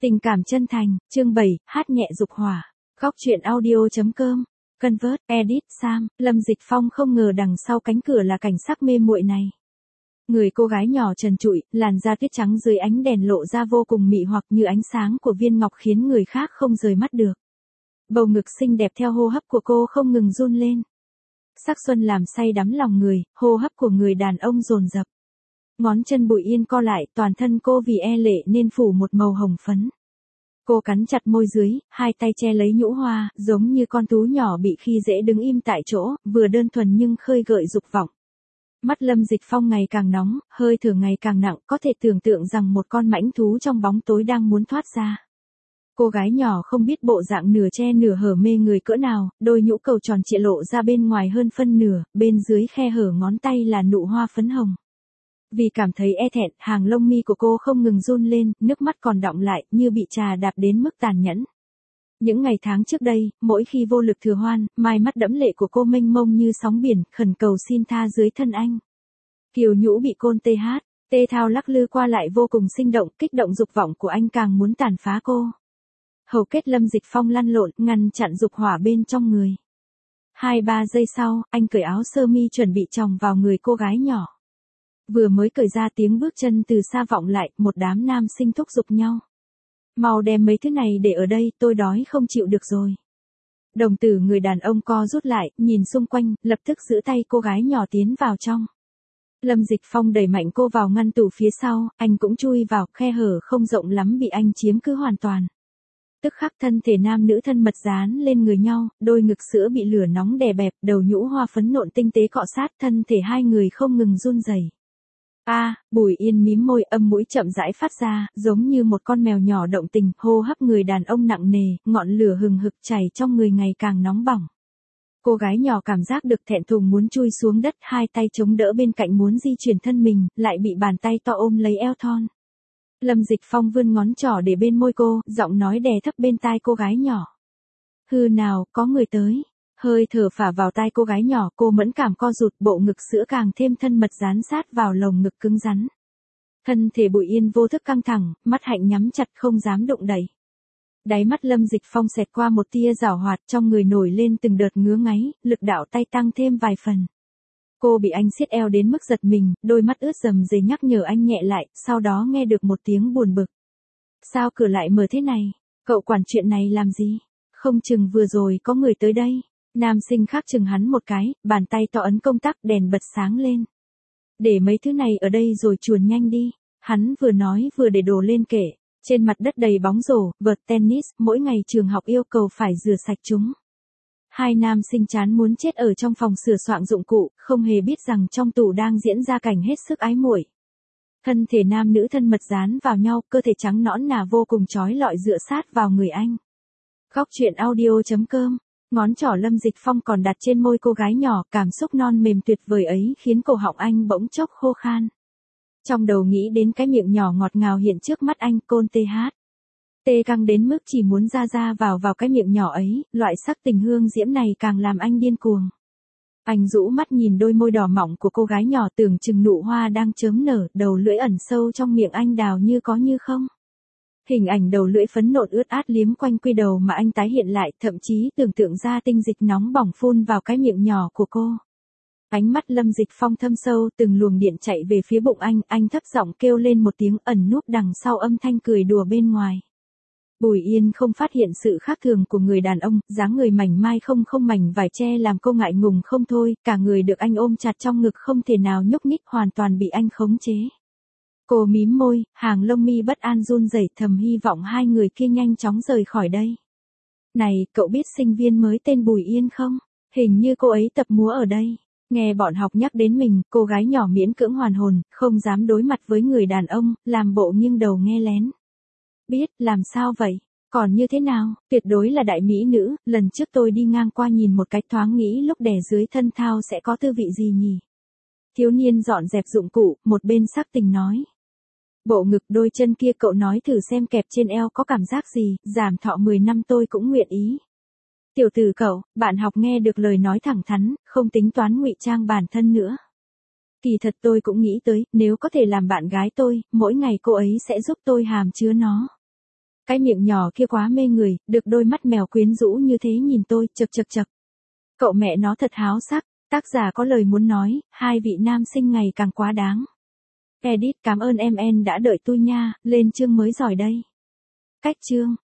Tình cảm chân thành, chương 7, hát nhẹ dục hỏa. Góc truyện audio.com. Convert, edit, Sam, Lâm Dịch Phong không ngờ đằng sau cánh cửa là cảnh sắc mê muội này. Người cô gái nhỏ trần trụi, làn da tuyết trắng dưới ánh đèn lộ ra vô cùng mị hoặc như ánh sáng của viên ngọc khiến người khác không rời mắt được. Bầu ngực xinh đẹp theo hô hấp của cô không ngừng run lên. Sắc xuân làm say đắm lòng người, hô hấp của người đàn ông dồn dập. Ngón chân Bùi Yên co lại, toàn thân cô vì e lệ nên phủ một màu hồng phấn. Cô cắn chặt môi dưới, hai tay che lấy nhũ hoa, giống như con thú nhỏ bị khi dễ đứng im tại chỗ, vừa đơn thuần nhưng khơi gợi dục vọng. Mắt Lâm Dịch Phong ngày càng nóng, hơi thở ngày càng nặng, có thể tưởng tượng rằng một con mãnh thú trong bóng tối đang muốn thoát ra. Cô gái nhỏ không biết bộ dạng nửa che nửa hở mê người cỡ nào, đôi nhũ cầu tròn trịa lộ ra bên ngoài hơn phân nửa, bên dưới khe hở ngón tay là nụ hoa phấn hồng. Vì cảm thấy e thẹn, hàng lông mi của cô không ngừng run lên, nước mắt còn đọng lại, như bị trà đạp đến mức tàn nhẫn. Những ngày tháng trước đây, mỗi khi vô lực thừa hoan, mai mắt đẫm lệ của cô mênh mông như sóng biển, khẩn cầu xin tha dưới thân anh. Kiều nhũ bị côn tê thao lắc lư qua lại vô cùng sinh động, kích động dục vọng của anh càng muốn tàn phá cô. Hầu kết Lâm Dịch Phong lăn lộn, ngăn chặn dục hỏa bên trong người. 2-3 giây sau, anh cởi áo sơ mi chuẩn bị chồng vào người cô gái nhỏ. Vừa mới cởi ra tiếng bước chân từ xa vọng lại, một đám nam sinh thúc giục nhau. Mau đem mấy thứ này để ở đây, tôi đói không chịu được rồi. Đồng tử người đàn ông co rút lại, nhìn xung quanh, lập tức giữ tay cô gái nhỏ tiến vào trong. Lâm Dịch Phong đẩy mạnh cô vào ngăn tủ phía sau, anh cũng chui vào, khe hở không rộng lắm bị anh chiếm cứ hoàn toàn. Tức khắc thân thể nam nữ thân mật dán lên người nhau, đôi ngực sữa bị lửa nóng đè bẹp, đầu nhũ hoa phấn nộn tinh tế cọ sát, thân thể hai người không ngừng run rẩy. Bùi Yên mím môi, âm mũi chậm rãi phát ra, giống như một con mèo nhỏ động tình, hô hấp người đàn ông nặng nề, ngọn lửa hừng hực chảy trong người ngày càng nóng bỏng. Cô gái nhỏ cảm giác được thẹn thùng muốn chui xuống đất, hai tay chống đỡ bên cạnh muốn di chuyển thân mình, lại bị bàn tay to ôm lấy eo thon. Lâm Dịch Phong vươn ngón trỏ để bên môi cô, giọng nói đè thấp bên tai cô gái nhỏ. Hư nào, có người tới. Hơi thở phả vào tai cô gái nhỏ, cô mẫn cảm co rụt, bộ ngực sữa càng thêm thân mật dán sát vào lồng ngực cứng rắn. Thân thể Bùi Yên vô thức căng thẳng, mắt hạnh nhắm chặt không dám động đậy. Đáy mắt Lâm Dịch Phong xẹt qua một tia giảo hoạt, trong người nổi lên từng đợt ngứa ngáy, lực đạo tay tăng thêm vài phần. Cô bị anh siết eo đến mức giật mình, đôi mắt ướt rầm rề nhắc nhở anh nhẹ lại, sau đó nghe được một tiếng buồn bực. Sao cửa lại mở thế này? Cậu quản chuyện này làm gì? Không chừng vừa rồi có người tới đây. Nam sinh khác chừng hắn một cái, bàn tay to ấn công tắc, đèn bật sáng lên. Để mấy thứ này ở đây rồi chuồn nhanh đi. Hắn vừa nói vừa để đồ lên kệ. Trên mặt đất đầy bóng rổ, vợt tennis, mỗi ngày trường học yêu cầu phải rửa sạch chúng. Hai nam sinh chán muốn chết ở trong phòng sửa soạn dụng cụ, không hề biết rằng trong tủ đang diễn ra cảnh hết sức ái muội. Thân thể nam nữ thân mật dán vào nhau, cơ thể trắng nõn nà vô cùng chói lọi dựa sát vào người anh. Góc truyện audio.com. Ngón trỏ Lâm Dịch Phong còn đặt trên môi cô gái nhỏ, cảm xúc non mềm tuyệt vời ấy khiến cổ họng anh bỗng chốc khô khan. Trong đầu nghĩ đến cái miệng nhỏ ngọt ngào hiện trước mắt anh, côn tê căng đến mức chỉ muốn ra vào cái miệng nhỏ ấy, loại sắc tình hương diễm này càng làm anh điên cuồng. Anh rũ mắt nhìn đôi môi đỏ mọng của cô gái nhỏ, tưởng chừng nụ hoa đang chớm nở, đầu lưỡi ẩn sâu trong miệng anh đào như có như không. Hình ảnh đầu lưỡi phấn nộn ướt át liếm quanh quy đầu mà anh tái hiện lại, thậm chí tưởng tượng ra tinh dịch nóng bỏng phun vào cái miệng nhỏ của cô. Ánh mắt Lâm Dịch Phong thâm sâu, từng luồng điện chạy về phía bụng anh thấp giọng kêu lên một tiếng, ẩn núp đằng sau âm thanh cười đùa bên ngoài. Bùi Yên không phát hiện sự khác thường của người đàn ông, dáng người mảnh mai không mảnh vải che làm cô ngại ngùng không thôi, cả người được anh ôm chặt trong ngực không thể nào nhúc nhích, hoàn toàn bị anh khống chế. Cô mím môi, hàng lông mi bất an run rẩy, thầm hy vọng hai người kia nhanh chóng rời khỏi đây. Này, cậu biết sinh viên mới tên Bùi Yên không? Hình như cô ấy tập múa ở đây. Nghe bọn học nhắc đến mình, cô gái nhỏ miễn cưỡng hoàn hồn, không dám đối mặt với người đàn ông, làm bộ nghiêng đầu nghe lén. Biết, làm sao vậy? Còn như thế nào? Tuyệt đối là đại mỹ nữ, lần trước tôi đi ngang qua nhìn một cái thoáng nghĩ lúc đè dưới thân thao sẽ có tư vị gì nhỉ? Thiếu niên dọn dẹp dụng cụ, một bên sắc tình nói. Bộ ngực đôi chân kia cậu nói thử xem kẹp trên eo có cảm giác gì, giảm thọ 10 năm tôi cũng nguyện ý. Tiểu tử cậu, bạn học nghe được lời nói thẳng thắn, không tính toán ngụy trang bản thân nữa. Kỳ thật tôi cũng nghĩ tới, nếu có thể làm bạn gái tôi, mỗi ngày cô ấy sẽ giúp tôi hàm chứa nó. Cái miệng nhỏ kia quá mê người, được đôi mắt mèo quyến rũ như thế nhìn tôi, chậc chậc chậc. Cậu mẹ nó thật háo sắc, tác giả có lời muốn nói, hai vị nam sinh ngày càng quá đáng. Edit cảm ơn MN đã đợi tôi nha, lên chương mới giỏi đây. Cách chương.